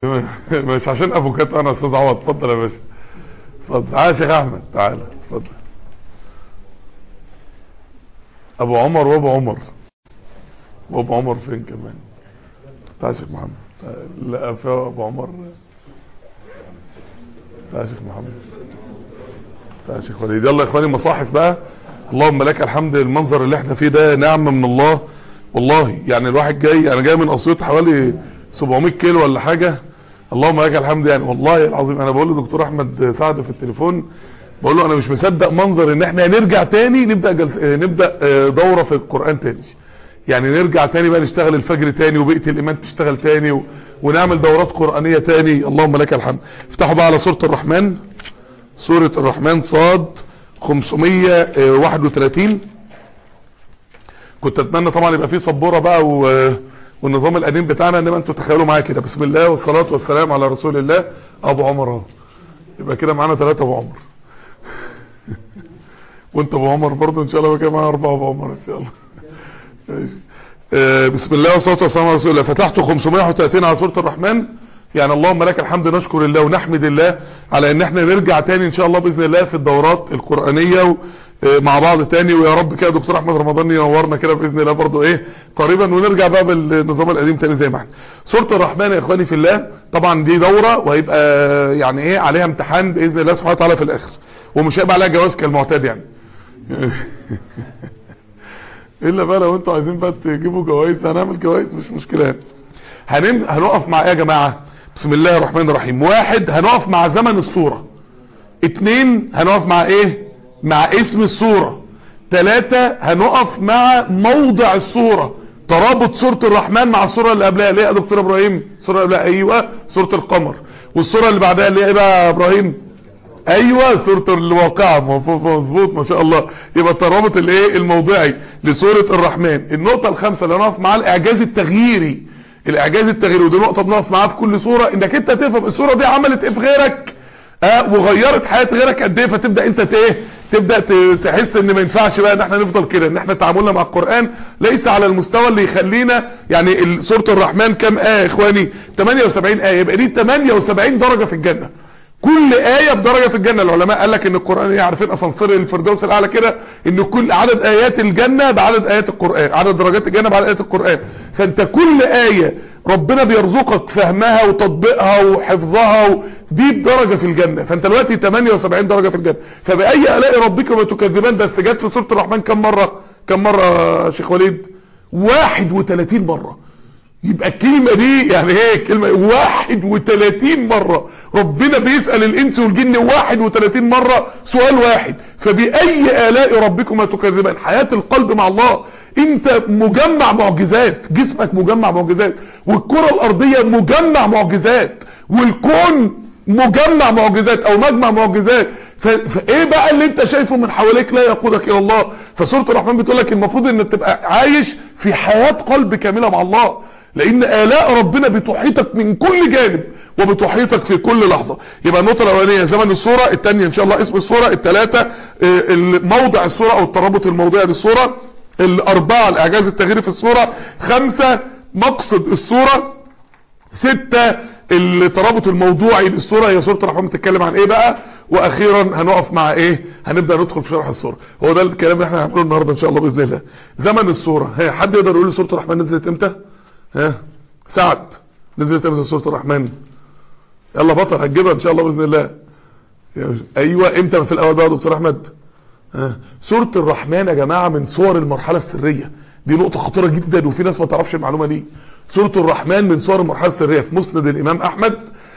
مش عشان افوكات انا استاذ عوض. اتفضل يا باشا، اتفضل. تعالى يا شيخ احمد، تعالى اتفضل. ابو عمر وابو عمر وابو عمر فين كمان؟ تعالى يا شيخ محمد. لا في ابو عمر. تعالى يا شيخ محمد، تعالى يا شيخ وليد. يلا يا اخواني المصاحف بقى. اللهم لك الحمد. المنظر اللي احنا فيه ده نعمه من الله والله. يعني الواحد جاي، انا جاي من اسيوط حوالي 700 كيلو ولا حاجه. اللهم لك الحمد. يعني والله العظيم انا بقول لدكتور احمد سعد في التليفون، بقول له انا مش مصدق منظر ان احنا هنرجع تاني نبدا دوره في القران تاني. يعني نرجع تاني بقى نشتغل الفجر تاني وبقيه الايمان تشتغل تاني ونعمل دورات قرانيه تاني. اللهم لك الحمد. افتحوا بقى على سوره الرحمن. سوره الرحمن صاد 531. كنت اتمنى طبعا يبقى فيه سبوره بقى والنظام القديم بتاعنا، انما انتوا تخيلوا معايا كده. بسم الله والصلاه والسلام على رسول الله. ابو عمر اهو، يبقى كده معانا 3 ابو عمر. وانت ابو عمر برضه ان شاء الله، بقى معانا 4 ابو عمر ان شاء الله. بسم الله والصلاه والسلام على رسول الله. فتحت 531 على سوره الرحمن. يعني اللهم لك الحمد، نشكر الله ونحمد الله على ان احنا نرجع تاني ان شاء الله باذن الله في الدورات القرانيه مع بعض تاني. ويا رب كده دكتور احمد رمضان ينورنا كده باذن الله برضو قريبا، ونرجع بقى بالنظام القديم تاني زي ما احنا. سوره الرحمن يا اخواني في الله، طبعا دي دوره وهيبقى يعني عليها امتحان باذن الله سبحانه وتعالى في الاخر، ومش هيبقى عليها جواز كالمعتاد يعني. الا بقى لو انتوا عايزين بقى تجيبوا جوائز هنعمل جوائز، مش مشكله. هنقف مع ايه يا جماعه؟ بسم الله الرحمن الرحيم. 1 هنقف مع زمن السوره. 2 هنقف مع مع اسم السوره. 3 هنقف مع موضع السوره، ترابط سوره الرحمن مع السوره اللي قبلها اللي هي يا دكتور ابراهيم السوره اللي قبلها ايوه سوره القمر. والسوره اللي بعدها اللي هي بقى يا ابراهيم؟ ايوه سوره الواقعه. مظبوط ما شاء الله. يبقى الترابط الموضعي لسوره الرحمن. النقطه الخامسه اللي هنقف معاها الاعجاز التغييري. الاعجاز التغييري، ودي نقطه بنقف معاها في كل سوره، انك انت تفهم السوره دي عملت ايه في غيرك وغيرت حياه غيرك قد ايه، فتبدا انت تبدا تحس ان ما ينفعش بقى ان احنا نفضل كده، ان احنا تعاملنا مع القران ليس على المستوى اللي يخلينا. يعني سوره الرحمن كم يا اخواني؟ 78 ايه. يبقى دي 78 درجه في الجنه، كل آية بدرجة في الجنة. العلماء قال لك ان القرآن عارفين اسانسير الفردوس الاعلى كده، ان كل عدد ايات الجنة بعدد ايات القرآن، عدد درجات الجنة بعدد ايات القرآن. فانت كل آية ربنا بيرزقك فهمها وتطبيقها وحفظها دي بدرجة في الجنة. فانت دلوقتي 78 درجة في الجنة. فبأي آلاء ربكما تكذبان. بس جت في سورة الرحمن كم مرة يا شيخ وليد؟ 31 مرة. يبقى الكلمة دي يعني كلمة 31 مرة ربنا بيسأل الانس والجن 31 مرة سؤال واحد. فبأي آلاء ربكما تكذبان. حياة القلب مع الله. انت مجمع معجزات، جسمك مجمع معجزات، والكرة الارضية مجمع معجزات، والكون مجمع معجزات او مجمع معجزات. فايه بقى اللي انت شايفه من حواليك لا يقودك الى الله؟ فسورة الرحمن بتقول لك المفروض انك تبقى عايش في حياة قلب كاملة مع الله، لان آلاء ربنا بتحيطك من كل جانب وبتحيطك في كل لحظة. يبقى النقطة الاولانية زمن السورة، الثانية ان شاء الله اسم السورة، الثلاثة موضع السورة او الترابط الموضعي للسورة، الاربعة الاعجاز التغييري في السورة، 5 مقصد السورة، 6 الترابط الموضوعي للسورة. هي سورة الرحمن بتتكلم عن ايه بقى؟ واخيرا هنقف مع هنبدأ ندخل في شرح السورة. هو ده الكلام اللي احنا هنعمله النهاردة ان شاء الله باذن الله. زمن السورة، حد يقدر يقول لي سورة الرحمن نزلت امتى؟ سعد، نزلت امتى سورة الرحمن؟ يلا بطل هتجيبها ان شاء الله باذن الله. ايوه امتى في الاول بقى يا دكتور احمد؟ سورة الرحمن يا جماعة من صور المرحلة السرية. دي نقطة خطيرة جدا وفي ناس ما تعرفش المعلومة دي. سورة الرحمن من صور المرحلة السرية. في مسند الامام احمد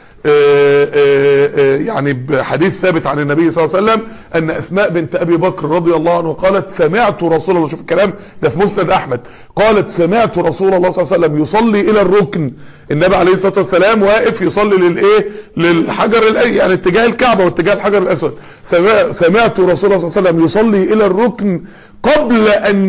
يعني بحديث ثابت عن النبي صلى الله عليه وسلم ان اسماء بنت ابي بكر رضي الله عنه قالت سمعت رسول الله، شوف الكلام ده في مسند احمد، قالت سمعت رسول الله صلى الله عليه وسلم يصلي الى الركن. النبي عليه الصلاة والسلام واقف يصلي للحجر يعني اتجاه الكعبة واتجاه الحجر الاسود. سمعت رسول الله صلى الله عليه وسلم يصلي الى الركن قبل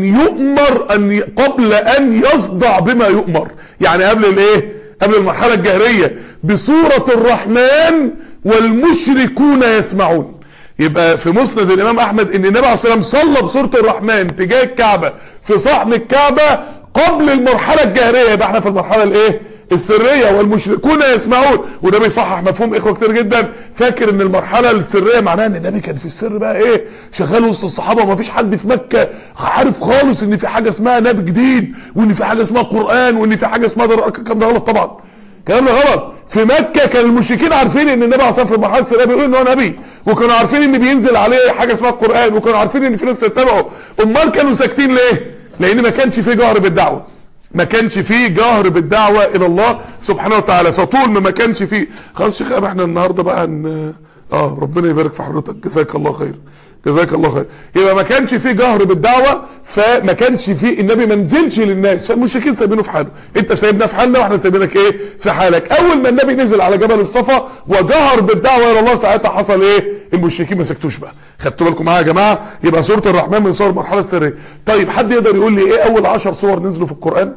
ان يصدع بما يؤمر. يعني قبل المرحلة الجهرية بسورة الرحمن والمشركون يسمعون. يبقى في مسند الامام احمد ان النبي عليه الصلاة والسلام صلى بسورة الرحمن تجاه الكعبة في صحن الكعبة قبل المرحلة الجهرية. يبقى احنا في المرحلة السرية والمشركون يسمعون. وده بيصحح مفهوم اخوة كتير جدا فاكر ان المرحلة السرية معناها ان النبي كان في السر بقى ايه شغال وسط الصحابة ومفيش حد في مكة عارف خالص ان في حاجة اسمها نبي جديد وان في حاجة اسمها قرآن وان في حاجة اسمها الكلام ده غلط طبعا. الكلام ده غلط. في مكة كان المشركين عارفين ان النبي عليه في المرحلة السرية بيقول ان هو نبي وكانوا عارفين ان بينزل عليه حاجة اسمها القرآن وكانوا عارفين ان في ناس تتبعه. امال كانوا ساكتين ليه؟ لان ما كانش فيه جهر بالدعوة. ما كانش فيه جهر بالدعوة الى الله سبحانه وتعالى. فطول ما كانش فيه خلاص شيخ احنا النهاردة بقى ربنا يبارك في حضرتك جزاك الله خير جزاك الله خير. يبقى ما كانش فيه جهر بالدعوة فما كانش فيه النبي ما نزلش للناس فالمشركين سايبينه في حاله. انت سايبنا في حالنا واحنا سايبينك ايه في حالك. اول ما النبي نزل على جبل الصفا وجهر بالدعوة الى الله ساعتها حصل ايه المشركين ما سكتوش بقى. خدتوا بالكم معايا يا جماعة. يبقى سورة الرحمن من سور المرحلة السرية. طيب حد يقدر يقول لي ايه اول 10 سور نزلوا في القرآن؟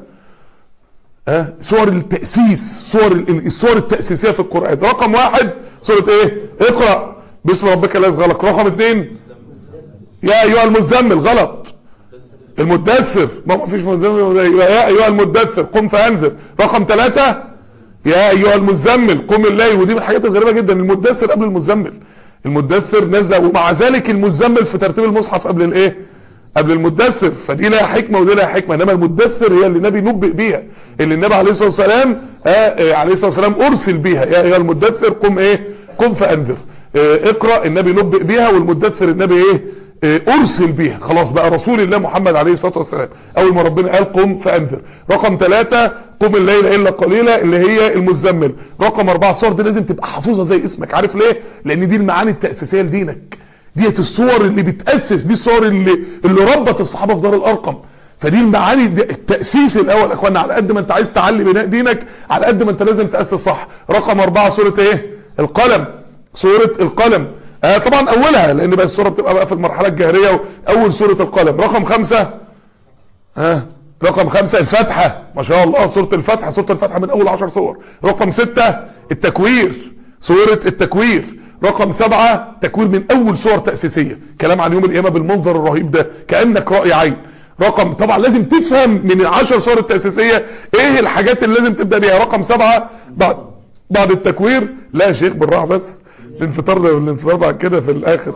سور التأسيس السور التأسيسية في القرآن. رقم 1 سورة ايه اقرأ باسم ربك الذي خلق. رقم 2 يا ايها المزمل غلط المدثر ما فيش مزمل يا ايها المدثر قم فانذر. رقم 3 يا ايها المزمل قم الليل. ودي من الحاجات الغريبة جدا المدثر قبل المزمل. المدثر نزل ومع ذلك المزمل في ترتيب المصحف قبل الايه قبل المدثر. فدي لها حكمة ودي لها حكمة. انما المدثر هي اللي النبي نبئ بيها اللي النبي عليه الصلاة والسلام عليه الصلاة والسلام ارسل بيها. يا ايها المدثر قم ايه قم فانذر. اقرأ النبي نبئ بيها والمدثر النبي ايه ارسل بيها. خلاص بقى رسول الله محمد عليه الصلاة والسلام اول ما ربنا قال قم فانذر. رقم 3 قم الليل الا قليلا اللي هي المزمل. رقم 4 الصور دي لازم تبقى حافظها زي اسمك. عارف ليه؟ لان دي المعاني التأسيسية لدينك. ديت الصور اللي بتأسس دي الصور اللي ربت الصحابة في دار الارقم. فدي المعاني التأسيس الاول يا اخوانا. على قد ما انت عايز تعلي بناء دينك على قد ما انت لازم تأسس صح. رقم 4 سورة ايه القلم. سورة القلم طبعا اولها لان بقى السورة بتبقى بقى في المرحلة الجاهرية اول سورة القلم. رقم 5 رقم 5 الفاتحة ما شاء الله سورة الفاتحة. سورة الفاتحة من اول 10 سور. رقم 6 التكوير سورة التكوير. رقم 7 تكوير من اول سور تأسيسية كلام عن يوم القيامة بالمنظر الرهيب ده كأنك رأي عين. رقم طبعا لازم تفهم من 10 سور التأسيسية ايه الحاجات اللي لازم تبدأ بيها. رقم 7 بعد التكوير لا يا شيخ بالراحة بس الانفطار ده والانفطار بعد كده في الاخر.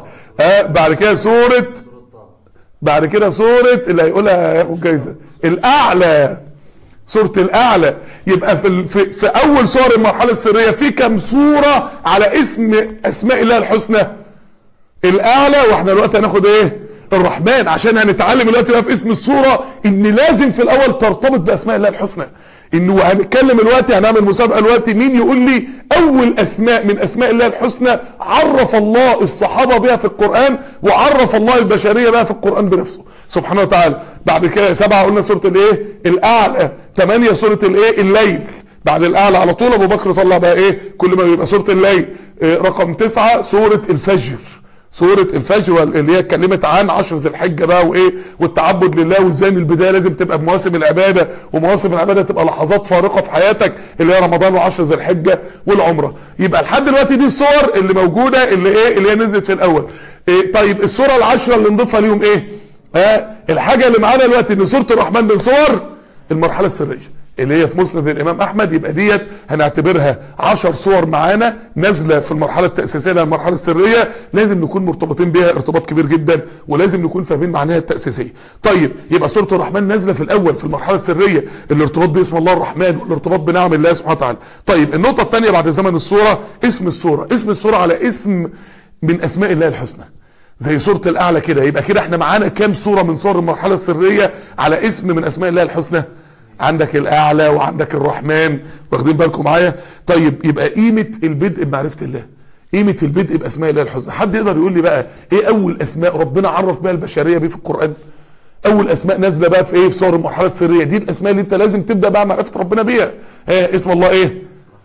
بعد كده سورة اللي هيقولها هياخد جايزة الاعلى سورة الاعلى. يبقى في اول سور المرحلة السرية في كم سورة على اسماء الله الحسنى الاعلى. واحنا دلوقتي هناخد ايه الرحمن عشان هنتعلم دلوقتي بقى في اسم السورة ان لازم في الاول ترتبط باسماء الله الحسنى. انه هنتكلم دلوقتي هنعمل مسابقة دلوقتي مين يقول لي اول اسماء من اسماء الله الحسنى عرف الله الصحابة بها في القرآن وعرف الله البشرية بها في القرآن بنفسه سبحانه وتعالى. بعد كده 7 قلنا سورة الايه الاعلى. 8 سورة الايه الليل. بعد الاعلى على طول ابو بكر طلع بقى ايه كل ما يبقى سورة الليل. رقم 9 سورة الفجر. سورة الفجر اللي هي اتكلمت عن 10 ذي الحجة بقى وايه والتعبد لله وازاي من البداية لازم تبقى بمواسم العبادة ومواسم العبادة تبقى لحظات فارقة في حياتك اللي هي رمضان و10 ذي الحجة والعمرة. يبقى لحد دلوقتي دي الصور اللي موجودة اللي هي نزلت في الاول. طيب الصورة ال10 اللي نضيفها ليهم ايه الحاجة اللي معانا دلوقتي ان سورة الرحمن من صور المرحلة السرية اللي هي في مسند الامام احمد. يبقى ديت هنعتبرها 10 صور معانا نازله في المرحله التاسيسيه للمرحله السريه لازم نكون مرتبطين بيها ارتباط كبير جدا ولازم نكون فاهمين معناها التاسيسيه. طيب يبقى سوره الرحمن نازله في الاول في المرحله السريه الارتباط باسم الله الرحمن والارتباط بنعم الله سبحانه وتعالى. طيب النقطه الثانيه بعد زمن السوره اسم السوره على اسم من اسماء الله الحسنى زي سوره الاعلى كده. يبقى كده احنا معانا كام سوره من سور المرحله السريه على اسم من اسماء الله الحسنى؟ عندك الاعلى وعندك الرحمن. واخدين بالكم معايا؟ طيب يبقى قيمة البدء بمعرفة الله قيمة البدء باسماء الله الحسنى. حد يقدر يقول لي بقى ايه اول اسماء ربنا عرف بها البشرية بيه في القرآن؟ اول اسماء نازله بقى في ايه في سور المرحلة السرية دي الاسماء اللي انت لازم تبدأ بقى معرفة ربنا بيها. اسم الله ايه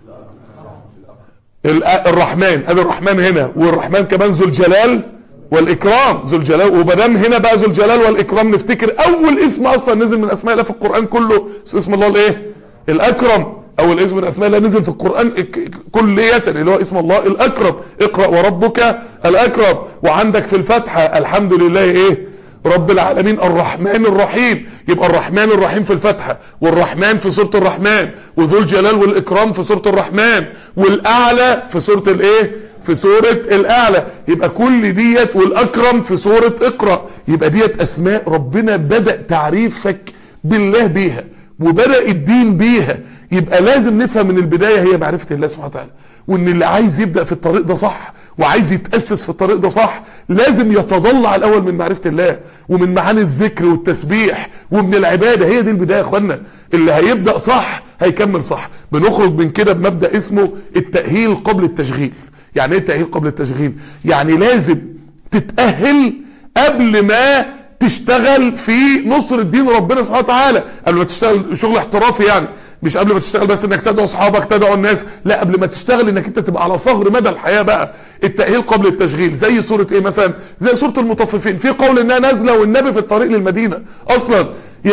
الرحمن. ادي الرحمن هنا والرحمن كمان ذو الجلال والاكرام ذو الجلال. وبدام هنا بقى ذو الجلال والاكرام نفتكر اول اسم اصلا نزل من اسماء الله في القرآن كله اسم الله الايه الاكرم. اول اسم من اسماء الله نزل في القرآن كلية اللي هو اسم الله الاكرم. اقرأ وربك الاكرم. وعندك في الفاتحة الحمد لله ايه رب العالمين الرحمن الرحيم، يبقى الرحمن الرحيم في الفتحة، والرحمن في سورة الرحمن، وذو الجلال والإكرام في سورة الرحمن، والأعلى في سورة الايه، في سورة الأعلى. يبقى كل ديت، والأكرم في سورة اقرأ. يبقى ديت أسماء ربنا بدأ تعريفك بالله بيها، وبدأ الدين بيها. يبقى لازم نفهم من البداية هي معرفة الله سبحانه وتعالى، وان اللي عايز يبدأ في الطريق ده صح وعايز يتأسس في الطريق ده صح لازم يتضلع الاول من معرفة الله ومن معاني الذكر والتسبيح ومن العبادة. هي دي البداية يا اخوانا. اللي هيبدأ صح هيكمل صح. بنخرج من كده بمبدأ اسمه التأهيل قبل التشغيل. يعني ايه التأهيل قبل التشغيل؟ يعني لازم تتأهل قبل ما تشتغل في نصر دين ربنا سبحانه وتعالى، قبل ما تشتغل شغل احترافي. يعني مش قبل ما تشتغل بس انك تدعو اصحابك تدعو الناس، لا، قبل ما تشتغل انك انت تبقى على ثغر مدى الحياة بقى. التأهيل قبل التشغيل زي سورة ايه مثلا؟ زي سورة المطففين، في قول انها نازلة والنبي في الطريق للمدينة اصلا.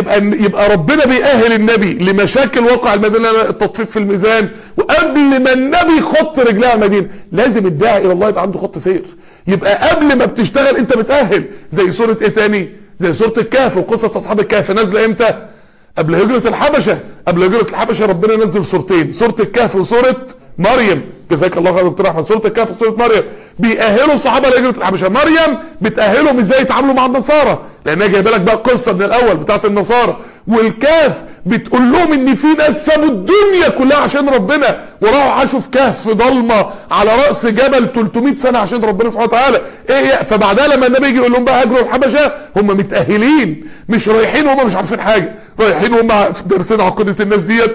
يبقى ربنا بيأهل النبي لمشاكل واقع المدينة، التطفيف في الميزان، وقبل ما النبي يخط رجلها المدينة لازم الداعي الى الله يبقى عنده خط سير. يبقى قبل ما بتشتغل انت بتأهل. زي سورة ايه تاني؟ زي سورة الكهف وقصة اصحاب الكهف. نازلة امتى؟ قبل هجرة الحبشة. قبل هجرة الحبشة ربنا نزل سورتين، سورة الكهف وسورة مريم. جزاك الله خير دكتور احمد. سورة الكهف وسورة مريم بيأهلوا الصحابة لهجرة الحبشة. مريم بتأهلهم ازاي يتعاملوا مع النصارى، لانها جايبه لك بقى قصة من الاول بتاعت النصارى. والكهف بتقول لهم ان في ناس سابوا الدنيا كلها عشان ربنا وراحوا عاشوا في كهف في ضلمه على راس جبل 300 سنه عشان ربنا سبحانه وتعالى. ايه؟ فبعدها لما النبي يجي يقول لهم بقى هاجروا الحبشه، هم متاهلين، مش رايحين وهم مش عارفين حاجه، رايحين وهم دارسين عقيده الناس ديت،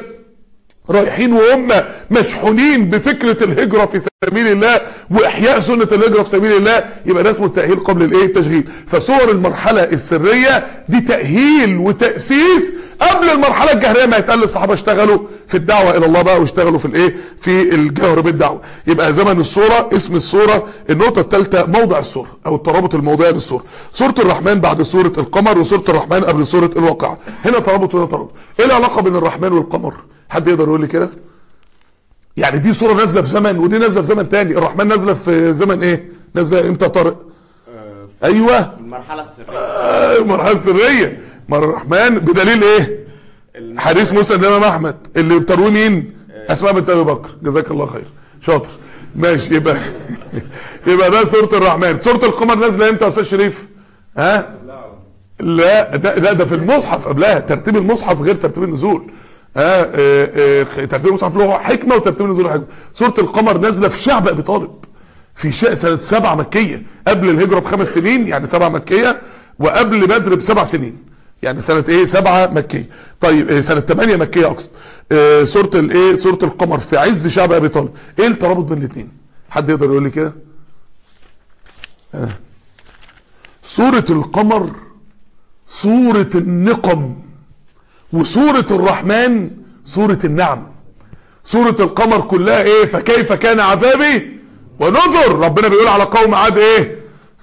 رايحين وهم مشحونين بفكرة الهجرة في سبيل الله واحياء سنة الهجرة في سبيل الله. يبقى ده اسمه التأهيل قبل الايه؟ التشغيل. فصور المرحلة السرية دي تأهيل وتأسيس قبل المرحلة الجهرية ما يتقال الصحابة اشتغلوا في الدعوة الى الله بقى واشتغلوا في الايه؟ في الجهر بالدعوة. يبقى زمن الصورة، اسم الصورة. النقطة الثالثة موضع الصورة او الترابط الموضعي للصورة. سورة الرحمن بعد سورة القمر، وسورة الرحمن قبل سورة الواقعة. هنا ترابط وهنا ترابط. ايه العلاقة بين الرحمن والقمر؟ حد يقدر يقول لي كده؟ يعني دي صورة نازلة في زمن ودي نازلة في زمن تاني. الرحمن نازلة في زمن ايه؟ نازلة امتى طارق؟ ايوه المرحلة السرية. المرحلة السرية. الرحمن بدليل ايه؟ حديث مسند الامام احمد اللي بتروي مين؟ اسماء بنت ابي بكر. جزاك الله خير، شاطر، ماشي. يبقى ده سورة الرحمن. سورة القمر نازلة امتى يا استاذ شريف؟ ها؟ لا ده في المصحف قبلها. ترتيب المصحف غير ترتيب النزول. ترتيب المصحف له حكمة وترتيب النزول له حكمة. سورة القمر نازلة في شعب ابي طالب في سنة 7 مكية، قبل الهجرة ب5 سنين، يعني 7 مكية، وقبل بدر ب7 سنين، يعني سنة ايه؟ 7 مكية. طيب سنة 8 مكية اقصد. سورة الايه؟ سورة القمر في عز شعب ابي طالب. ايه الترابط بين الاثنين؟ حد يقدر يقول لي كده؟ سورة القمر سورة النقم، وسورة الرحمن سورة النعم. سورة القمر كلها ايه؟ فكيف كان عذابي ونذر. ربنا بيقول على قوم عاد ايه؟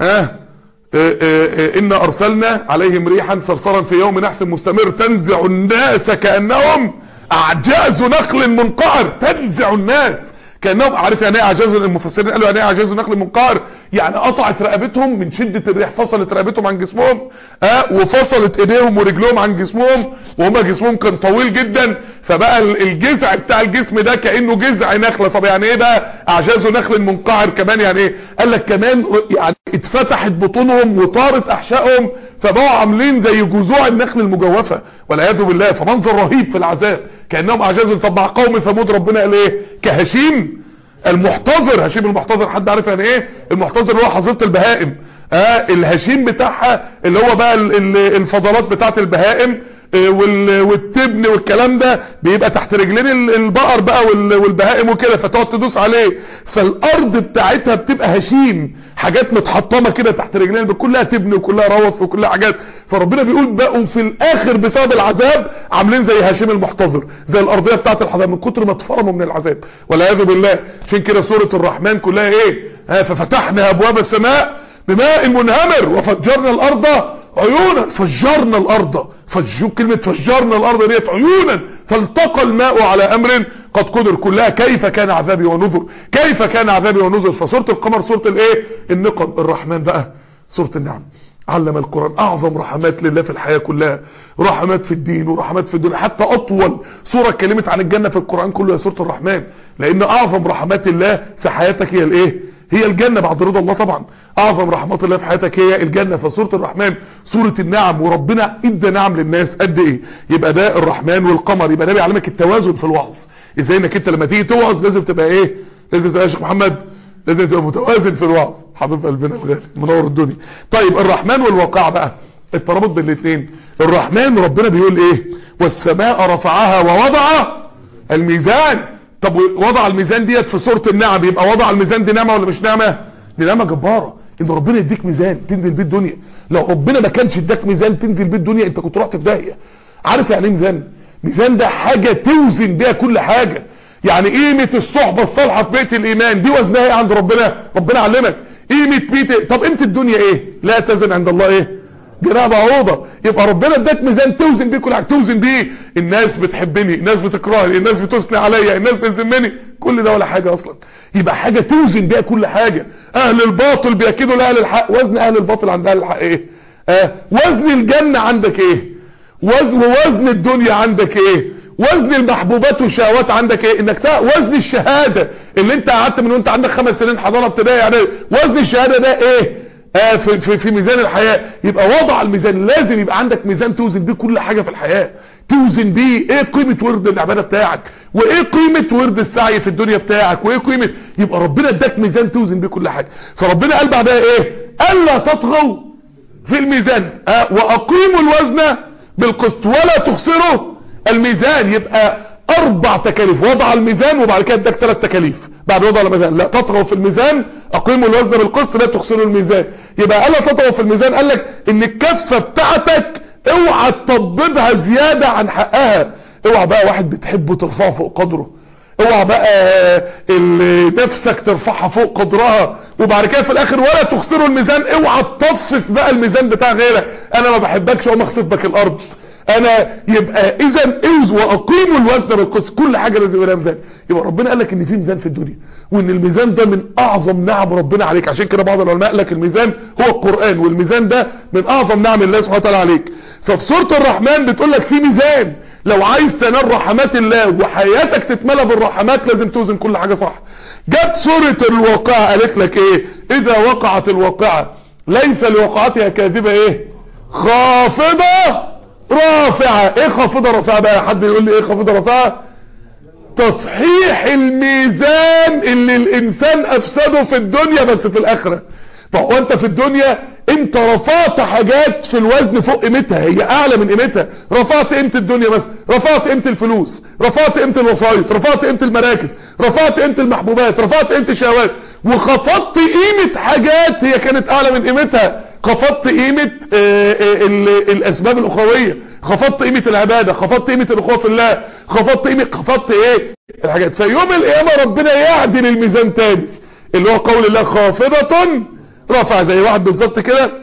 إن أرسلنا عليهم ريحا صرصرا في يوم نحس مستمر تنزع الناس كأنهم أعجاز نخل منقعر. تنزع الناس كأنهم، عارف يعني ايه اعجاز؟ المفسرين قالوا يعني ايه اعجاز نخل منقعر؟ يعني قطعت رقبتهم من شدة الريح، فصلت رقبتهم عن جسمهم، وفصلت ايديهم ورجلهم عن جسمهم، وهم جسمهم كان طويل جدا، فبقى الجذع بتاع الجسم ده كأنه جذع نخلة. طب يعني ايه بقى اعجاز نخل منقعر كمان؟ يعني ايه؟ قال لك كمان يعني اتفتحت بطونهم وطارت احشائهم، فبقوا عاملين زي جذوع النخل المجوفة والعياذ بالله. فمنظر رهيب في العذاب كأنهم اعجاز. طب مع قوم ثمود ربنا قال ايه؟ كهشيم المحتضر. هشيم المحتضر حد عارف يعني ايه؟ المحتضر اللي هو حظيرة البهائم. الهشيم بتاعها اللي هو بقى الفضلات بتاعت البهائم والتبن والكلام ده بيبقى تحت رجلين البقر بقى والبهائم وكده، فتقعد تدوس عليه، فالارض بتاعتها بتبقى هشيم، حاجات متحطمه كده تحت رجلين، كلها تبن وكلها روث وكلها حاجات. فربنا بيقول بقوا في الاخر بسبب العذاب عاملين زي هشيم المحتضر، زي الارضيه بتاعت العذاب من كتر ما اتفرموا من العذاب والعياذ بالله. عشان كده سوره الرحمن كلها ايه؟ ففتحنا ابواب السماء بماء منهمر وفجرنا الارض عيونا. فجرنا الارض، كلمة فجرنا الارض ديت عيونا، فالتقى الماء على امر قد قدر. كلها كيف كان عذابي ونذر، كيف كان عذابي ونذر. فسورة القمر سورة الايه؟ النقم. الرحمن بقى سورة النعم. علم القرآن اعظم رحمات لله في الحياة كلها، رحمات في الدين ورحمات في الدنيا. حتى اطول سورة اتكلمت عن الجنة في القرآن كله هي سورة الرحمن، لان اعظم رحمات الله في حياتك هي الايه؟ هي الجنة بعد رضا الله طبعا. اعظم رحمات الله في حياتك هي الجنة. فسورة الرحمن سورة النعم، وربنا ادى نعم للناس قد ايه. يبقى ده الرحمن والقمر. يبقى ده بيعلمك التوازن في الوعظ، ازاي انك انت لما تيجي توعظ لازم تبقى ايه؟ لازم تبقى يا شيخ محمد لازم تبقى متوازن في الوعظ. حبيب قلبنا الغالي منور الدنيا. طيب الرحمن والواقع بقى، الترابط بين الاثنين. الرحمن ربنا بيقول ايه؟ والسماء رفعها ووضع الميزان. طب وضع الميزان ديت في سورة النعم، يبقى وضع الميزان دي نعمة ولا مش نعمة؟ دي نعمة جبارة ان ربنا يديك ميزان تنزل بيه الدنيا. لو ربنا ما كانش اداك ميزان تنزل بيه الدنيا انت كنت رحت في داهية. عارف يعني ايه ميزان؟ ميزان ده حاجة توزن بيها كل حاجة. يعني قيمة الصحبة الصالحة في بيت الايمان دي وزنها ايه عند ربنا؟ ربنا علمك قيمة بيت. طب قيمة الدنيا ايه؟ لا تزن عند الله ايه؟ جناح بعوضة. يبقى ربنا اداك ميزان توزن بيه كل حاجه، توزن بيه الناس بتحبني، الناس بتكرهني، الناس بتثني عليا، الناس بتذمني، كل ده ولا حاجه اصلا. يبقى حاجه توزن بيها كل حاجه. اهل الباطل بيكيدوا لاهل الحق، وزن اهل الباطل عند اهل الحق ايه؟ وزن الجنه عندك ايه؟ وزن الدنيا عندك ايه؟ وزن المحبوبات والشهوات عندك ايه؟ انك وزن الشهاده اللي انت قعدت من وانت عندك 5 سنين حضانه ابتدائي، يعني وزن الشهاده ده ايه؟ في ميزان الحياة. يبقى وضع الميزان، لازم يبقى عندك ميزان توزن بيه كل حاجة في الحياة. توزن بيه ايه قيمة ورد العبادة بتاعك، وايه قيمة ورد السعي في الدنيا بتاعك، وايه قيمة. يبقى ربنا اداك ميزان توزن بيه كل حاجة. فربنا قال بعدها ايه؟ الا تطغوا في الميزان واقيموا الوزن بالقسط ولا تخسروا الميزان. يبقى 4 تكاليف. وضع الميزان وبعد كده اداك 3 تكاليف بعد وضع الميزان. لا تطغوا في الميزان، اقيموا الوزن بالقسط، لا تخسروا الميزان. يبقى الا تطغوا في الميزان قال لك ان الكفه بتاعتك اوعى تطببها زياده عن حقها. اوعى بقى واحد بتحبه ترفعه فوق قدره، اوعى بقى نفسك ترفعها فوق قدرها، وبعد كده في الاخر ولا تخسروا الميزان. اوعى تطفف بقى الميزان بتاع غيرك، انا ما بحبكش اقوم اخسف بك الارض. انا يبقى اذا واقيموا الوزن بالقسط، كل حاجه لازم يبقى ميزان. يبقى ربنا قال لك ان في ميزان في الدنيا، وان الميزان ده من اعظم نعم ربنا عليك. عشان كده بعض العلماء قال لك الميزان هو القران، والميزان ده من اعظم نعم الله سبحانه وتعالى عليك. ففي سوره الرحمن بتقول لك في ميزان، لو عايز تنال رحمات الله وحياتك تتملى بالرحمات لازم توزن كل حاجه صح. جت سوره الواقعه قالت لك ايه؟ اذا وقعت الواقعه ليس لوقعتها كاذبه ايه؟ خافضه رافعة. ايه خافضة رافعة بقى؟ حد يقول لي ايه خافضة رافعة؟ تصحيح الميزان اللي الانسان افسده في الدنيا بس في الاخرة. فهو انت في الدنيا انت رفعت حاجات في الوزن فوق قيمتها، هي اعلى من قيمتها. رفعت قيمة الدنيا بس، رفعت قيمة الفلوس، رفعت قيمة الوسائط، رفعت قيمة المراكز، رفعت قيمة المحبوبات، رفعت قيمة الشهوات، وخفضت قيمة حاجات هي كانت اعلى من قيمتها. خفضت قيمة الاسباب الاخروية، خفضت قيمة العبادة، خفضت قيمة الاخوة في الله، خفضت ايه الحاجات. فيوم القيامة ربنا يعدل الميزان تاني، اللي هو قول الله خافضة رفع. زي واحد بالظبط كده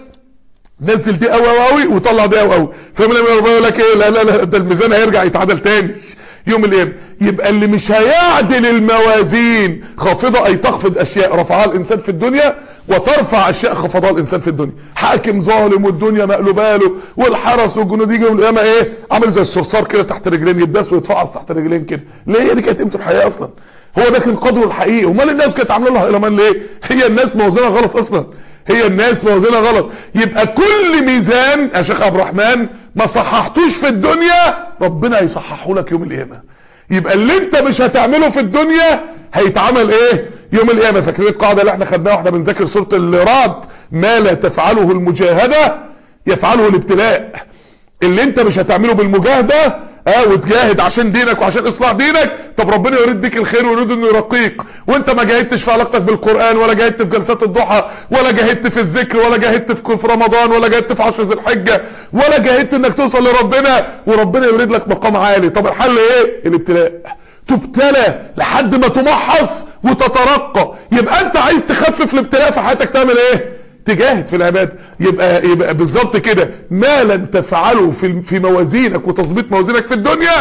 نزل دي قوي وطلع دي قوي، فيوم القيامة ربنا يقول لك ايه؟ لا ده الميزان هيرجع يتعدل تاني يوم القيامة. يبقى اللي مش هيعدل الموازين، خافضة اي تخفض اشياء رفعها الانسان في الدنيا، وترفع اشياء خفضها الانسان في الدنيا. حاكم ظالم والدنيا مقلوباله، والحرس والجنود يجي يوم القيامة ايه؟ عامل زي الصرصار كده تحت رجلين، يداس ويتفعص تحت رجلين كده. ليه؟ دي كانت قيمته الحقيقة اصلا، هو ده كان قدره الحقيقي. امال الناس كانت عامله لها الامان ليه؟ هي الناس موازنها غلط اصلا، هي الناس موازنها غلط. يبقى كل ميزان يا شيخ عبد الرحمن ما صححتوش في الدنيا ربنا هيصححه لك يوم القيامه. يبقى اللي انت مش هتعمله في الدنيا هيتعمل ايه يوم القيامه. فاكرين القاعده اللي احنا خدناها واحنا بنذاكر سوره الرعد؟ ما لا تفعله المجاهده يفعله الابتلاء. اللي انت مش هتعمله بالمجاهده وتجاهد عشان دينك وعشان اصلاح دينك، طب ربنا يريد بيك الخير ويريد انه يرقيك، وانت ما جاهدتش في علاقتك بالقرآن، ولا جاهدت في جلسات الضحى، ولا جاهدت في الذكر، ولا جاهدت في رمضان، ولا جاهدت في 10 ذي الحجة، ولا جاهدت انك توصل لربنا، وربنا يريد لك مقام عالي. طب الحل ايه؟ الابتلاء. تبتلى لحد ما تمحص وتترقى. يبقى انت عايز تخفف الابتلاء في حياتك تعمل ايه؟ تجاهد في العبادة. يبقى بالظبط كده، ما لن تفعله في موازينك وتظبيط موازينك في الدنيا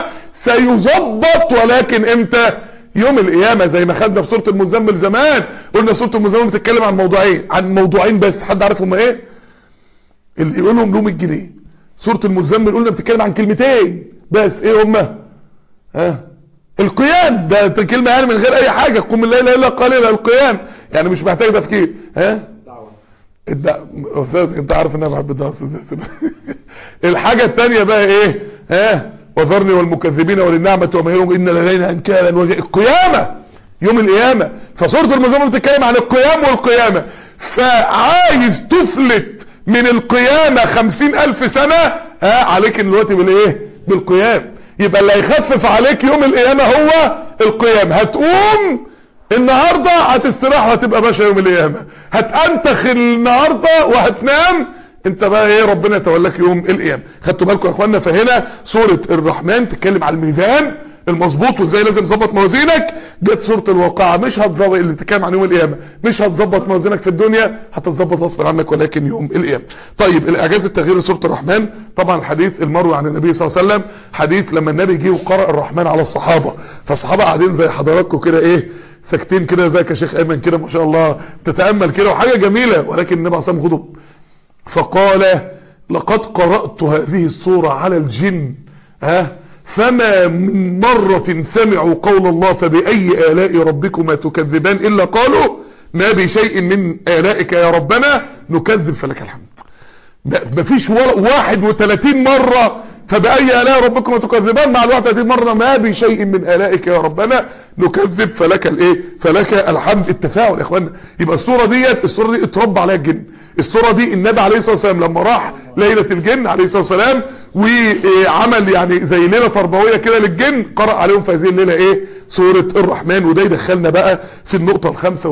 سيظبط، ولكن امتى؟ يوم القيامة. زي ما خدنا في سورة المزمل زمان، قلنا سورة المزمل بتتكلم عن موضوعين بس، حد عارف هما ايه؟ اللي يقولهم له 100 جنيه. سورة المزمل قلنا بتتكلم عن كلمتين بس، ايه هما؟ القيام، ده كلمة يعني من غير اي حاجة، قم الليل الا قليلا، القيام يعني مش محتاج تفكير. الدعوة. انت عارف ان انا بحب الدعوة. الحاجة التانية بقى ايه؟ وذرني والمكذبين وللنعمة ومهلهم ان لدينا انكالا القيامة، يوم القيامة. فسورة المزمل بتتكلم عن القيام والقيامة. فعايز تفلت من القيامة 50,000 سنة، عليك دلوقتي بالايه؟ بالقيام. يبقى اللي هيخفف عليك يوم القيامة هو القيام. هتقوم النهاردة هتستراح وهتبقى باشا يوم القيامة، هتأنتخ النهاردة وهتنام انت بقى ايه؟ ربنا يتولاك يوم القيامة. خدتوا بالكم يا اخوانا؟ فهنا سورة الرحمن تتكلم على الميزان المظبوط وازاي لازم تظبط موازينك. جت سورة الواقعة مش هتظبط، اللي تتكلم عن يوم القيامة مش هتظبط موازينك في الدنيا، هتظبط غصب عنك ولكن يوم القيامة. طيب الاعجاز التغيير سورة الرحمن، طبعا الحديث المروي عن النبي صلى الله عليه وسلم، حديث لما النبي جه وقرأ الرحمن على الصحابة، فالصحابة قاعدين زي حضراتكم كده ايه؟ ساكتين كده زي كشيخ ايمن كده ما شاء الله، تتأمل كده وحاجة جميلة، ولكن النبي صلى الله عليه وسلم غضب فقال لقد قرأت هذه السورة على الجن فما من مرة سمعوا قول الله فبأي آلاء ربكما تكذبان إلا قالوا ما بشيء من آلائك يا ربنا نكذب فلك الحمد. مفيش 31 مرة فبأي آلاء ربكما تكذبان مع 31 مرة ما بشيء من آلائك يا ربنا نكذب فلك الايه؟ فلك الحمد. التفاعل يا اخوانا. يبقى السورة دي اتربى عليها الجن. السورة دي النبي عليه الصلاة والسلام لما راح ليلة الجن عليه الصلاة والسلام وعمل يعني زي ليلة تربوية كده للجن، قرأ عليهم في هذه الليلة ايه؟ سورة الرحمن. وده يدخلنا بقى في النقطة الخامسة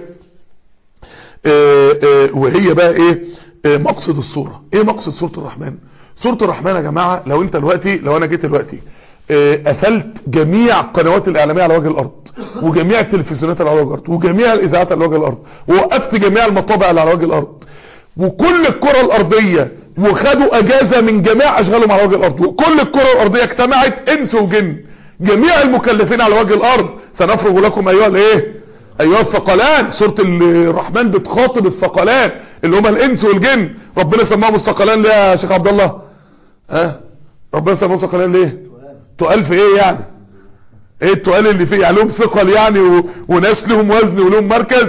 وهي بقى ايه مقصد السورة. ايه مقصد سورة الرحمن؟ سورة الرحمن يا جماعة لو انا جيت دلوقتي قفلت جميع القنوات الاعلامية على وجه الارض وجميع التلفزيونات على وجه الارض وجميع الاذاعات على وجه الارض ووقفت جميع المطابع اللي على وجه الارض وكل الكرة الارضية وخدوا اجازة من جميع اشغالهم على وجه الارض وكل الكرة الارضية اجتمعت انس وجن، جميع المكلفين على وجه الارض سنفرغ لكم ايها الايه؟ ايها الثقلان. سورة الرحمن بتخاطب الثقلان اللي هم الانس والجن. ربنا سماهم الثقلان ليه يا شيخ عبد الله؟ ربنا سماهم الثقلان ليه؟ تقال في ايه يعني؟ ايه التقال اللي فيه؟ يعني لهم ثقل يعني وناس لهم وزن ولهم مركز؟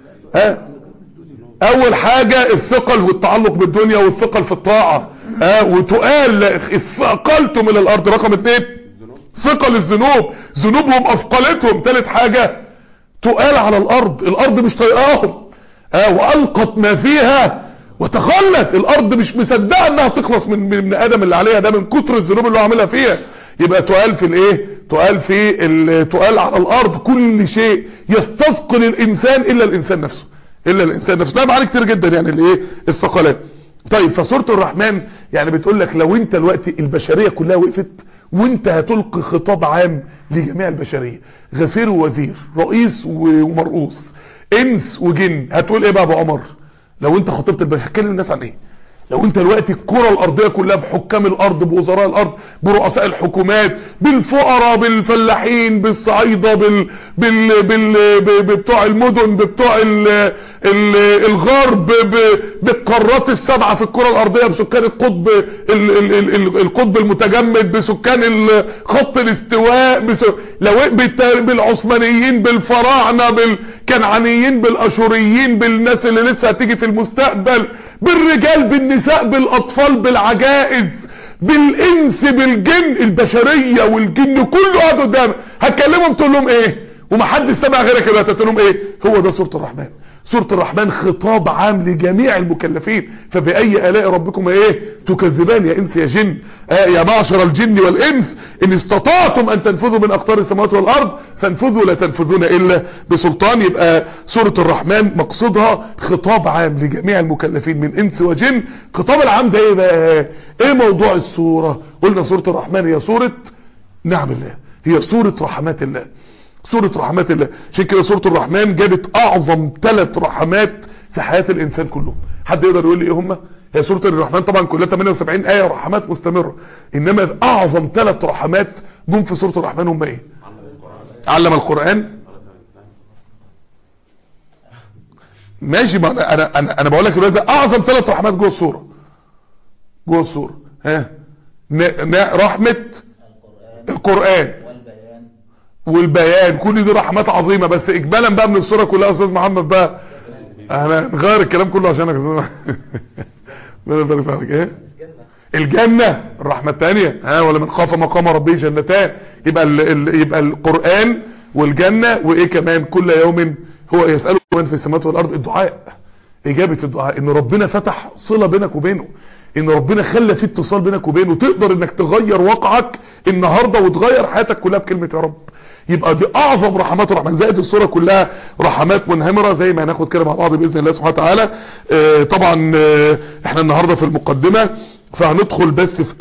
اول حاجة الثقل والتعلق بالدنيا والثقل في الطاعة. وتقال اثقلتم الى الارض. رقم 2 ثقل الذنوب، ذنوبهم اثقلتهم. ثالث حاجة تقال على الارض مش طايقاهم. والقت ما فيها وتخلت. الارض مش مصدقه انها تخلص من ادم اللي عليها ده من كتر الذنوب اللي هو عاملها فيها. يبقى تقال في الايه؟ تقال على الارض كل شيء يستثقل الانسان الا الانسان نفسه. ده معاني كتير جدا يعني الايه؟ الثقلات. طيب فسورة الرحمن يعني بتقول لك لو انت دلوقتي البشرية كلها وقفت وانت هتلقي خطاب عام لجميع البشرية، غفير ووزير، رئيس ومرؤوس، انس وجن، هتقول ايه بقى ابو عمر؟ لو انت خطبت البشرية هتكلم الناس عن ايه؟ لو انت دلوقتي الكرة الارضية كلها بحكام الارض بوزراء الارض برؤساء الحكومات بالفقراء بالفلاحين بالصعيدة بتوع المدن بتوع الغرب بالقارات السبعة في الكرة الارضية بسكان القطب المتجمد بسكان خط الاستواء بالعثمانيين بالفراعنة بالكنعانيين بالاشوريين بالناس اللي لسه هتيجي في المستقبل بالرجال بالنساء بالاطفال بالعجائز بالانس بالجن، البشرية والجن كله قاعد قدامك هتكلمهم تقول لهم ايه؟ ومحدش سمع غيرك دلوقتي تقول لهم ايه؟ هو ده سورة الرحمن. سورة الرحمن خطاب عام لجميع المكلفين. فبأي آلاء ربكم ايه؟ تكذبان يا انس يا جن. يا معشر الجن والانس ان استطعتم ان تنفذوا من اقطار السماوات والارض فانفذوا لا تنفذون الا بسلطان. يبقى سورة الرحمن مقصودها خطاب عام لجميع المكلفين من انس وجن. خطاب العام ده ايه بقى؟ ايه موضوع السورة؟ قلنا سورة الرحمن هي سورة نعم الله، هي سورة رحمات الله، سورة رحمات الله. عشان كده سورة الرحمن جابت اعظم 3 رحمات في حياة الانسان كله. حد يقدر يقول لي ايه هم؟ هي سورة الرحمن طبعا كلها 78 آية رحمات مستمرة، انما اعظم 3 رحمات جم في سورة الرحمن هم ايه؟ علم القرآن. ماشي، ما انا بقول لك دلوقتي اعظم 3 رحمات جوه السورة. جوه السورة. ها رحمة القرآن والبيان، كل دي رحمات عظيمة. بس اجمالا بقى من السورة كلها يا استاذ محمد بقى، انا نغير الكلام كله عشانك ايه الجنة الرحمة الثانية. ولمن خاف مقام ربه جنتان. يبقى القرآن والجنة، وايه كمان؟ كل يوم هو يسأله من في السماوات والارض. الدعاء، اجابة الدعاء، ان ربنا فتح صلة بينك وبينه، ان ربنا خلى في اتصال بينك وبينه، تقدر انك تغير واقعك النهاردة وتغير حياتك كلها بكلمة يا رب. يبقى دي اعظم رحمات الرحمن. زائد السورة كلها رحمات منهمرة زي ما هناخد كده مع بعض باذن الله سبحانه وتعالى. طبعا احنا النهاردة في المقدمة، فهندخل بس في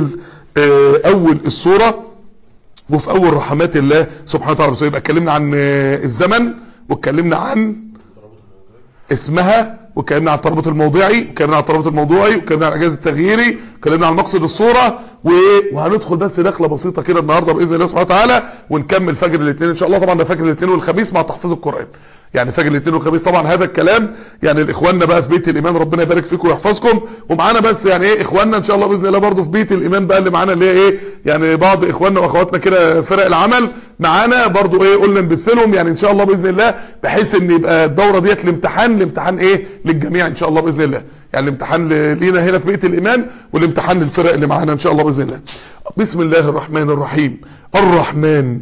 اول السورة وفي اول رحمات الله سبحانه وتعالى. بس يبقى اتكلمنا عن الزمن، واتكلمنا عن اسمها، واتكلمنا عن الترابط الموضعي، واتكلمنا عن الترابط الموضوعي، واتكلمنا عن الاعجاز التغييري، واتكلمنا عن مقصد الصورة، وهندخل بس دخله بسيطه كده النهارده باذن الله سبحانه وتعالى، ونكمل فجر الاثنين ان شاء الله. طبعا ده فجر الاثنين والخميس مع تحفيظ القران، يعني فجر الاثنين والخميس. طبعا هذا الكلام يعني الاخواننا بقى في بيت الايمان، ربنا يبارك فيكم ويحفظكم. ومعانا بس يعني ايه اخواننا ان شاء الله باذن الله برضو في بيت الايمان بقى اللي معانا، اللي هي ايه يعني بعض اخواننا واخواتنا كده فرق العمل معانا برضو، ايه قلنا ندسلهم يعني ان شاء الله باذن الله، بحيث ان يبقى الدوره ديت الامتحان ايه للجميع ان شاء الله باذن الله. يعني الامتحان لينا هنا في بيت الايمان، والامتحان للفرق اللي معانا ان شاء الله باذن الله. بسم الله الرحمن الرحيم. الرحمن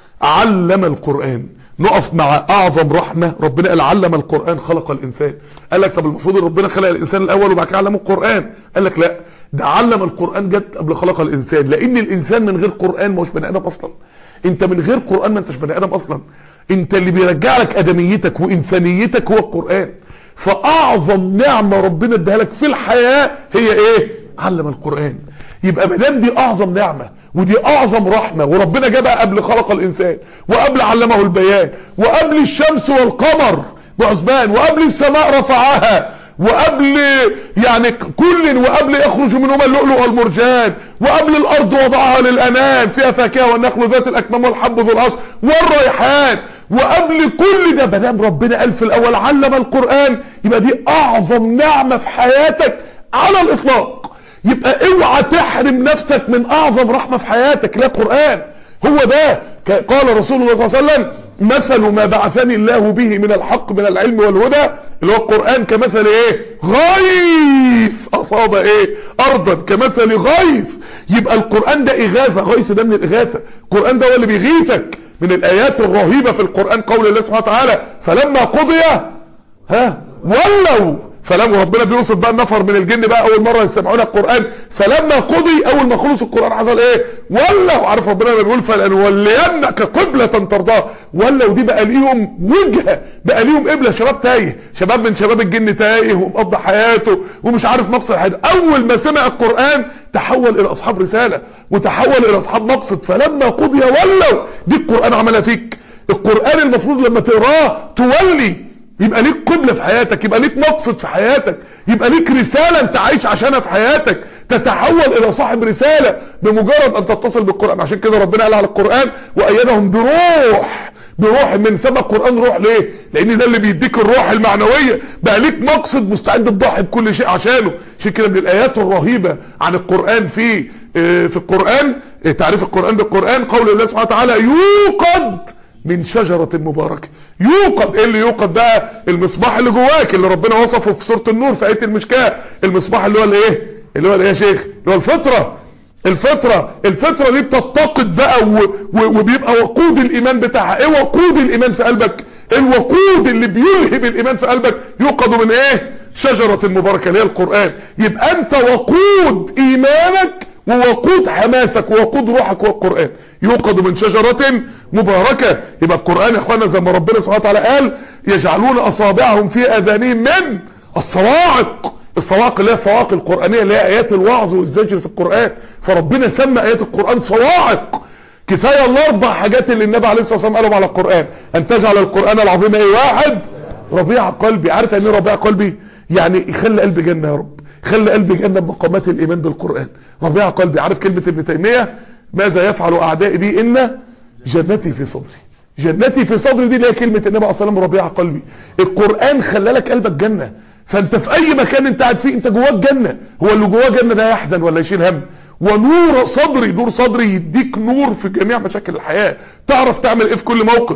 علم القرآن. نقف مع اعظم رحمة. ربنا قال علم القرآن خلق الانسان. قال لك طب المفروض ربنا خلق الانسان الاول وبعد كده علمه القرآن. قال لك لا، ده علم القرآن جت قبل خلق الانسان، لان الانسان من غير قرآن ما هوش بني ادم اصلا. انت من غير قرآن ما انتش بني ادم اصلا. انت اللي بيرجع لك ادميتك وانسانيتك هو القرآن. فاعظم نعمة ربنا اداها لك في الحياة هي ايه؟ علم القرآن. يبقى مدام دي اعظم نعمة ودي اعظم رحمة، وربنا جابها قبل خلق الانسان، وقبل علمه البيان، وقبل الشمس والقمر بحسبان، وقبل السماء رفعها، وقبل يعني كل، وقبل يخرج منهما اللؤلؤ والمرجان، وقبل الارض وضعها للانام فيها فاكهه والنخل ذات الاكمام والحب ذو الاصل والريحان، وقبل كل ده مدام ربنا قال في الاول علم القرآن، يبقى دي اعظم نعمة في حياتك على الاطلاق. يبقى اوعى تحرم نفسك من اعظم رحمة في حياتك، لا قرآن. هو ده قال رسول الله صلى الله عليه وسلم مثل ما بعثني الله به من الحق من العلم والهدى، اللي هو القرآن، كمثل ايه؟ غيث اصاب ايه؟ ارضا كمثل غيث. يبقى القرآن ده اغاثة، غيث ده من الاغاثة. القرآن ده هو اللي بيغيثك. من الايات الرهيبة في القرآن قول الله سبحانه وتعالى فلما قضي ولوا. فلما ربنا بيوصف بقى النفر من الجن بقى اول مرة يستمعون القرآن، فلما قضي اول ما خلص القرآن حصل ايه؟ ولوا. عارف ربنا لما بيقول فلنولينك قبلة ترضاها، ولوا دي بقى ليهم وجهة، بقى ليهم قبلة. شباب تايه، شباب من شباب الجن تايه ومقضى حياته ومش عارف مقصد حاجة، اول ما سمع القرآن تحول الى اصحاب رسالة وتحول الى اصحاب مقصد. فلما قضي ولوا، دي القرآن عملها فيك. القرآن المفروض لما تقراه تولي، يبقى ليك قبلة في حياتك، يبقى ليك مقصد في حياتك، يبقى ليك رسالة انت عايش عشانها في حياتك، تتحول الى صاحب رسالة بمجرد ان تتصل بالقرآن. عشان كده ربنا قال على القرآن وايدهم بروح من سبق القرآن. روح ليه؟ لان ده اللي بيديك الروح المعنوية، بقى ليك مقصد مستعد تضحي بكل شيء عشانه. عشان كده من الايات الرهيبة عن القرآن في القرآن، تعريف القرآن بالقرآن قول الله سبحانه وتعالى يوقد من شجرة مباركة. يوقد، ايه اللي يوقد بقى؟ المصباح اللي جواك اللي ربنا وصفه في سورة النور في آية المشكاة. المصباح اللي هو الايه؟ اللي هو الايه يا شيخ؟ اللي هو الفطرة دي بتتقد بقى وبيبقى وقود الايمان بتاعها. ايه وقود الايمان في قلبك؟ الوقود اللي بيلهب الايمان في قلبك يوقد من ايه؟ شجرة مباركة اللي هي القرآن. يبقى انت وقود ايمانك ووقود حماسك ووقود روحك هو القرآن. يوقد من شجرة مباركة. يبقى القرآن يا اخوانا زي ما ربنا سبحانه وتعالى قال يجعلون اصابعهم في اذانهم من الصواعق. الصواعق اللي هي الصواعق القرآنية اللي هي ايات الوعظ والزجر في القرآن. فربنا سمى ايات القرآن صواعق. كفاية الله 4 حاجات اللي النبي عليه الصلاة والسلام قالهم على القرآن: ان تجعل القرآن العظيم ايه؟ واحد، ربيع قلبي. عارف يعني ايه ربيع قلبي؟ يعني يخلي قلبي جنة يا رب، خلي قلبي جنة بمقامات الايمان بالقرآن. ربيع قلبي. عارف كلمة ابن تيمية ماذا يفعل اعدائي بي ان جنتي في صدري؟ جنتي في صدري دي اللي هي كلمة النبي عليه الصلاة والسلام ربيع قلبي. القرآن خلى لك قلبك جنة. فانت في اي مكان انت قاعد فيه انت جواك جنة. هو اللي جواه جنة ده يحزن ولا يشيل هم؟ ونور صدري، نور صدري يديك نور في جميع مشاكل الحياة، تعرف تعمل ايه في كل موقف.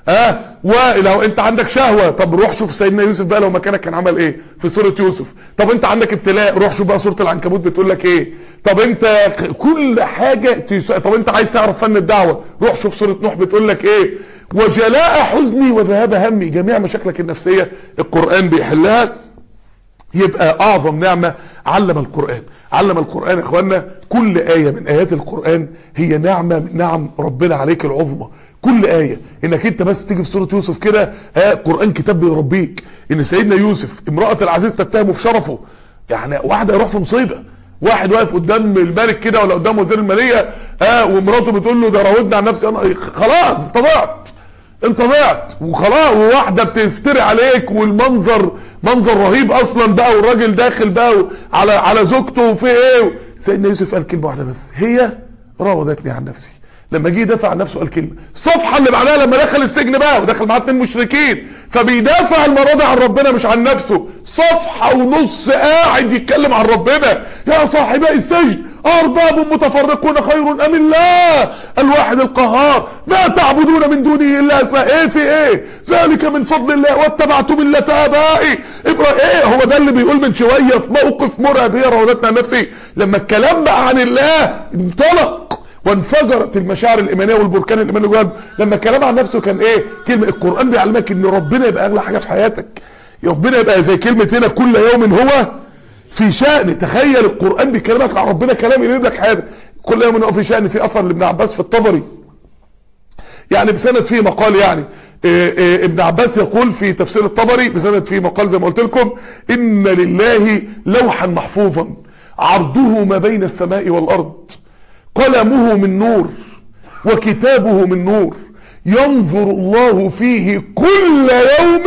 ولو انت عندك شهوة، طب روح شوف سيدنا يوسف بقى لو مكانك كان عمل ايه في سورة يوسف. طب انت عندك ابتلاء، روح شوف بقى سورة العنكبوت بتقول لك ايه. طب انت كل حاجة طب انت عايز تعرف فن الدعوة، روح شوف سورة نوح بتقول لك ايه. وجلاء حزني وذهاب همي، جميع مشاكلك النفسية القرآن بيحلها. يبقى اعظم نعمة علم القرآن. علم القرآن يا اخوانا، كل آية من آيات القرآن هي نعمة من نعم ربنا عليك العظمى. كل آية انك انت بس تيجي في سورة يوسف كده، قرآن كتاب بيربيك. ان سيدنا يوسف امرأة العزيز تتهمه في شرفه، يعني واحدة يروح في مصيبة، واحد واقف قدام الملك كده ولا قدام وزير المالية ومراته بتقول له ده راودني عن نفسي، انا خلاص انت ضعت وخلاص، وواحدة بتفتري عليك والمنظر منظر رهيب اصلا بقى، والراجل داخل بقى على زوجته وفي ايه. سيدنا يوسف قال كلمة واحدة بس، هي راودتني عن نفسي. لما جه يدافع عن نفسه قال كلمة. الصفحة اللي بعدها لما دخل السجن بقى ودخل معاه 2 مشركين، فبيدافع المرة دي عن ربنا مش عن نفسه. صفحة ونص قاعد يتكلم عن ربنا. يا صاحبي السجن أرباب متفرقون خير أم الله الواحد القهار، ما تعبدون من دونه إلا اسماء ايه في ايه، ذلك من فضل الله واتبعت ملة آبائي ايه. هو ده اللي بيقول من شوية في موقف مرعب، هي راودتنا عن نفسي. لما الكلام بقى عن الله انطلق وانفجرت المشاعر الايمانيه والبركان الايماني جواه. لما الكلام عن نفسه كان ايه؟ كلمه. القران بيعلمك ان ربنا يبقى اغلى حاجه في حياتك، ربنا يبقى زي كلمه هنا كل يوم هو في شأن. تخيل القران بيكلمك عن ربنا، كلام يقلب لك حياتك. كل يوم هو في شأن. في اثر لابن عباس في الطبري يعني بسند فيه مقال، يعني ابن عباس يقول في تفسير الطبري بسند فيه مقال زي ما قلت لكم: ان لله لوحا محفوظا عرضه ما بين السماء والارض، قلمه من نور وكتابه من نور، ينظر الله فيه كل يوم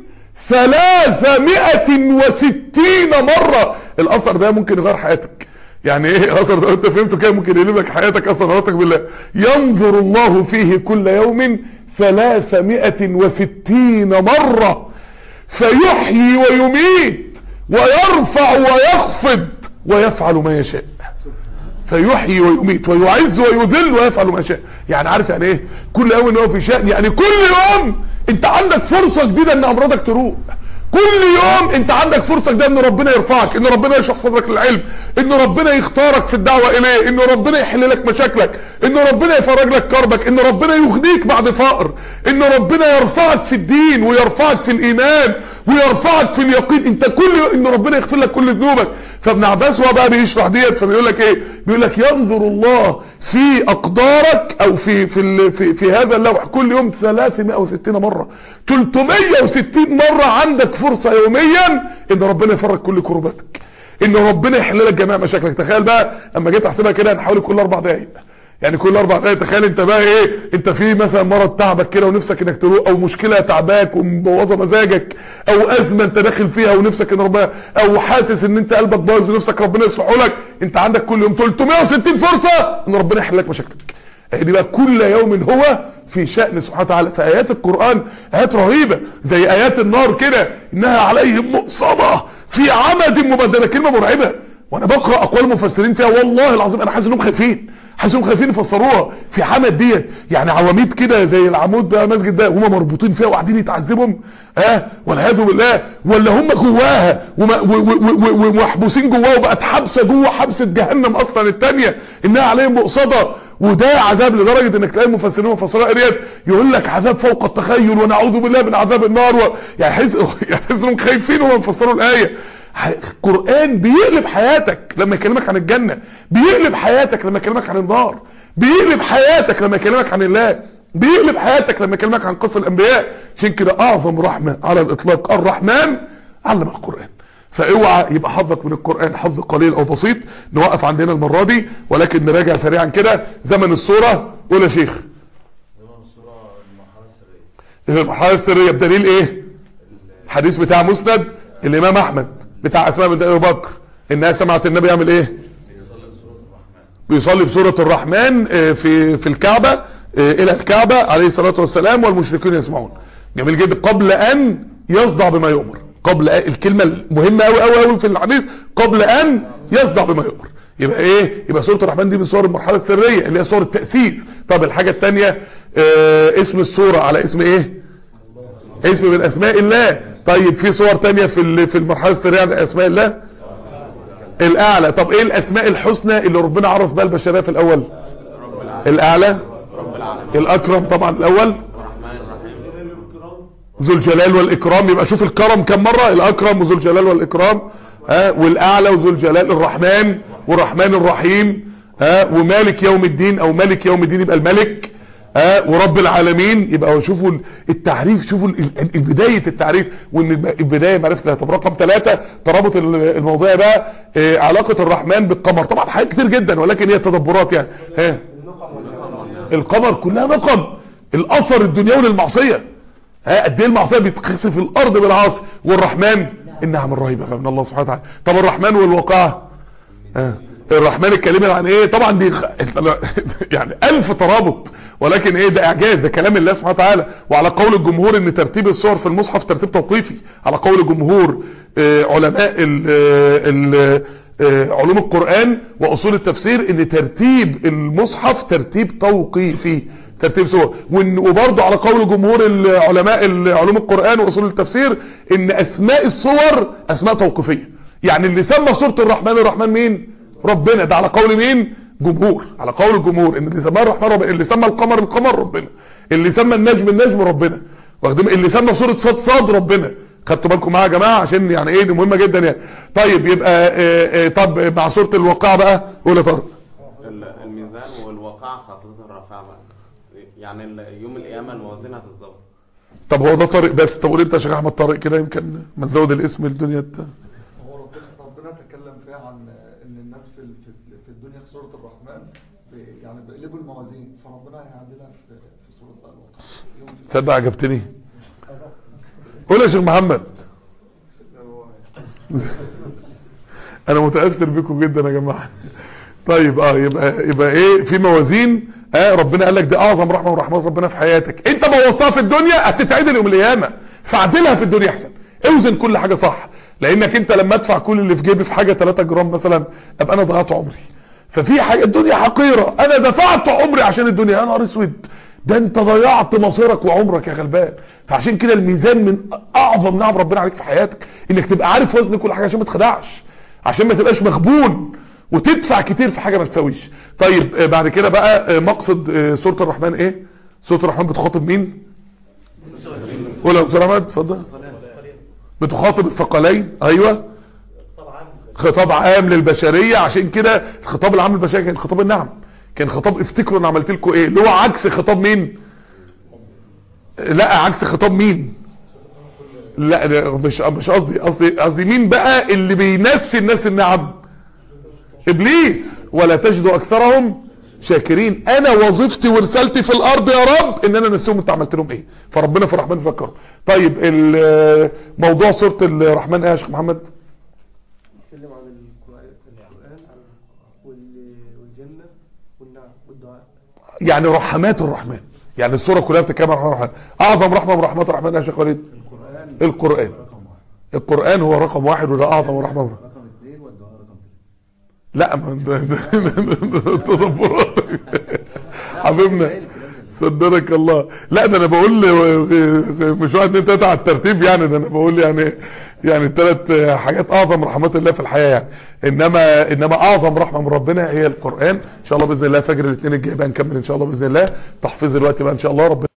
360 مرة. الاثر ده ممكن يغير حياتك. يعني ايه الاثر ده؟ انت فهمته كده؟ ممكن يقلب لك حياتك اصلا. رضاك بالله. ينظر الله فيه كل يوم 360 مرة، فيحيي ويميت ويرفع ويخفض ويفعل ما يشاء. فيحيي ويميت ويعز ويذل ويفعل ما يشاء. يعني عارف يعني ايه كل يوم هو في شأن؟ يعني كل يوم انت عندك فرصة جديدة ان امراضك تروق. كل يوم انت عندك فرصة جديدة ان ربنا يرفعك، ان ربنا يشرح صدرك للعلم، ان ربنا يختارك في الدعوة اليه، ان ربنا يحل لك مشاكلك، ان ربنا يفرج لك كربك، ان ربنا يغنيك بعد فقر، ان ربنا يرفعك في الدين ويرفعك في الايمان ويرفعك في اليقين. انت كل يوم ان ربنا يغفر لك كل ذنوبك. فابن عباس هو بقى بيشرح ديت فبيقول لك ايه؟ بيقول لك ينظر الله في اقدارك او في هذا اللوح كل يوم 360 مرة، 360 مرة عندك فرصة يوميا ان ربنا يفرج كل كرباتك، ان ربنا يحل لك جميع مشاكلك. تخيل بقى اما جيت احسبها كده هنحاول كل 4 دقايق، يعني كل 4 دقايق. تخيل انت بقى ايه، انت في مثلا مرض تعبك كده ونفسك انك تروق، او مشكلة تعباك ومبوظه مزاجك، او ازمة انت داخل فيها ونفسك ان ربنا، او حاسس ان انت قلبك بايظ ونفسك ربنا يصلحه لك. انت عندك كل يوم 360 فرصة ان ربنا يحل لك مشاكلك. دي بقى كل يوم هو في شأن سبحانه وتعالى. فآيات القرآن آيات رهيبة زي آيات النار كده، إنها عليهم مؤصدة في عمد ممددة. كلمة مرعبة، وأنا بقرأ أقوال المفسرين فيها والله العظيم أنا حاسس إنهم خايفين، حاسس إنهم خايفين يفسروها. في حمد ديت يعني عواميد كده زي العمود ده المسجد ده، هم مربوطين فيها وقاعدين يتعذبهم والعياذ بالله، ولا هم جواها ومحبوسين جواها وبقت حبسة جوه حبسة جهنم أصلا التانية، إنها عليهم مؤصدة. وده عذاب لدرجة انك تلاقي المفسرين ومفسرين قريات يقول لك عذاب فوق التخيل ونعوذ بالله من عذاب النار يعني يحسوا خايفين وهم مفسروا الآية. القرآن بيقلب حياتك لما يكلمك عن الجنة، بيقلب حياتك لما يكلمك عن النار، بيقلب حياتك لما يكلمك عن الله، بيقلب حياتك لما يكلمك عن قصة الأنبياء. عشان كده أعظم رحمة على الإطلاق الرحمن علم القرآن. فاوعى يبقى حظك من القرآن حظ قليل او بسيط. نوقف عندنا المرة دي ولكن نراجع سريعا كده. زمن السورة قول يا شيخ. زمن السورة المرحلة السرية. المرحلة السرية بدليل ايه؟ الحديث بتاع مسند الامام احمد بتاع اسماء بنت ابي بكر انها سمعت النبي يعمل ايه؟ بيصلي بسورة الرحمن في الكعبة الى الكعبة عليه الصلاة والسلام والمشركين يسمعون. جميل جدا. قبل ان يصدع بما يؤمر، قبل الكلمة المهمة قوي قوي قوي في الحديث قبل ان يصدع بما يؤمر. يبقى ايه؟ يبقى سورة الرحمن دي من صور المرحلة السرية اللي هي صور التأسيس. طب الحاجة التانية اسم السورة على اسم ايه؟ اسم من اسماء الله. طيب في صور تانية في المرحلة السرية على اسماء الله الاعلى. طب ايه الاسماء الحسنى اللي ربنا عرف بها البشرية في الاول؟ الاعلى، الاكرم طبعا الاول، ذو الجلال والاكرام. يبقى شوف الكرم كم مرة، الاكرم وذو الجلال والاكرام، والاعلى وذو الجلال، الرحمن والرحمن الرحيم، ومالك يوم الدين او ملك يوم الدين يبقى الملك، ورب العالمين. يبقى شوفوا التعريف، شوفوا بداية التعريف، وان البداية معرفة. طب رقم 3 ترابط الموضوع بقى علاقة الرحمن بالقمر. طبعا حاجات كتير جدا ولكن هي تدبرات يعني. القمر كلها نقم، الاثر الدنيوي للمعصية، قد ايه المعصية بيتخسف في الارض بالعاصي. والرحمن النعم الرهيبة من الله سبحانه وتعالى. طب الرحمن والواقعة، الرحمن الكلمة عن ايه؟ طبعا دي يعني 1000 ترابط، ولكن ايه ده اعجاز، ده كلام الله سبحانه وتعالى. وعلى قول الجمهور ان ترتيب السور في المصحف ترتيب توقيفي، على قول الجمهور علماء علوم القرآن واصول التفسير ان ترتيب المصحف ترتيب توقيفي، ترتيب سور. وبرضه على قول جمهور علماء علوم القرآن واصول التفسير ان اسماء الصور اسماء توقيفية. يعني اللي سمى سورة الرحمن مين؟ ربنا. ده على قول مين؟ جمهور. على قول الجمهور ان اللي سمى الرحمن ربنا، اللي سمى القمر ربنا، اللي سمى النجم ربنا، اللي سمى سورة صاد ربنا. خدتوا بالكم معايا يا جماعه؟ عشان يعني ايه دي مهمه جدا يعني. طيب يبقى طب مع سورة الواقعة بقى قول يا طارق. الميزان والواقعة خطوة الرفع بقى، يعني يوم القيامة الموازين هتتظبط. طب هو ده طارق بس. طب قول انت يا شيخ احمد طارق كده يمكن ما نزود الاسم الدنيا. هو ربنا تكلم فيها عن ان الناس في الدنيا في سورة الرحمن يعني بيقلبوا الموازين، فربنا هيعدلها في سورة الواقعة. تصدق عجبتني. قول يا شيخ محمد. انا متأثر بكم جدا يا جماعة. طيب يبقى ايه في موازين. ربنا قال لك دي اعظم رحمة من رحمات ربنا في حياتك. انت بوظتها في الدنيا هتتعدل يوم القيامة، فعدلها في الدنيا احسن. اوزن كل حاجة صح، لانك انت لما ادفع كل اللي في جيبي في حاجة 3 جرام مثلا ابقى انا ضيعت عمري. ففي حاجة الدنيا حقيرة، انا دفعت عمري عشان الدنيا. يا نهار اسود، ده انت ضيعت مصيرك وعمرك يا غلبان. فعشان كده الميزان من اعظم نعم ربنا عليك في حياتك، انك تبقى عارف وزن كل حاجة عشان ما تخدعش، عشان ما تبقاش مغبون وتدفع كتير في حاجة ما تساويش. طيب بعد كده بقى مقصد سورة الرحمن ايه؟ سورة الرحمن بتخاطب مين؟ قول يا دكتور احمد اتفضل. بتخاطب الثقلين. ايوه خطاب عام للبشرية. عشان كده الخطاب العام للبشرية كان خطاب النعم، كان خطاب افتكروا انا عملت لكم ايه، اللي هو عكس خطاب مين؟ لا عكس خطاب مين؟ لا مش قصدي مين بقى اللي بينسي الناس النعم؟ ابليس. ولا تجد اكثرهم شاكرين. انا وظيفتي ورسالتي في الارض يا رب ان انا نسيهم انت عملت لهم ايه، فربنا في الرحمن فكروا. طيب موضوع سورة الرحمن ايه يا شيخ محمد؟ بيتكلم عن القرآن والجنة والنعم والدعاء، يعني رحمات الرحمن. يعني السورة كلها بتتكلم عن الرحمن. اعظم رحمة من رحمات الرحمن يا شيخ وليد؟ القرآن هو رقم 1 وده اعظم رحمة. رقم 2 والدعاء رقم 3. لا تدبرات حبيبنا صدرك الله. لا ده انا بقول مش 1 2 3 على الترتيب يعني، ده انا بقول يعني 3 حاجات اعظم رحمات الله في الحياة يعني. انما اعظم رحمة من ربنا هي القرآن. ان شاء الله باذن الله فجر الاثنين الجاي بقى نكمل ان شاء الله باذن الله تحفيظ الوقت بقى ان شاء الله. ربنا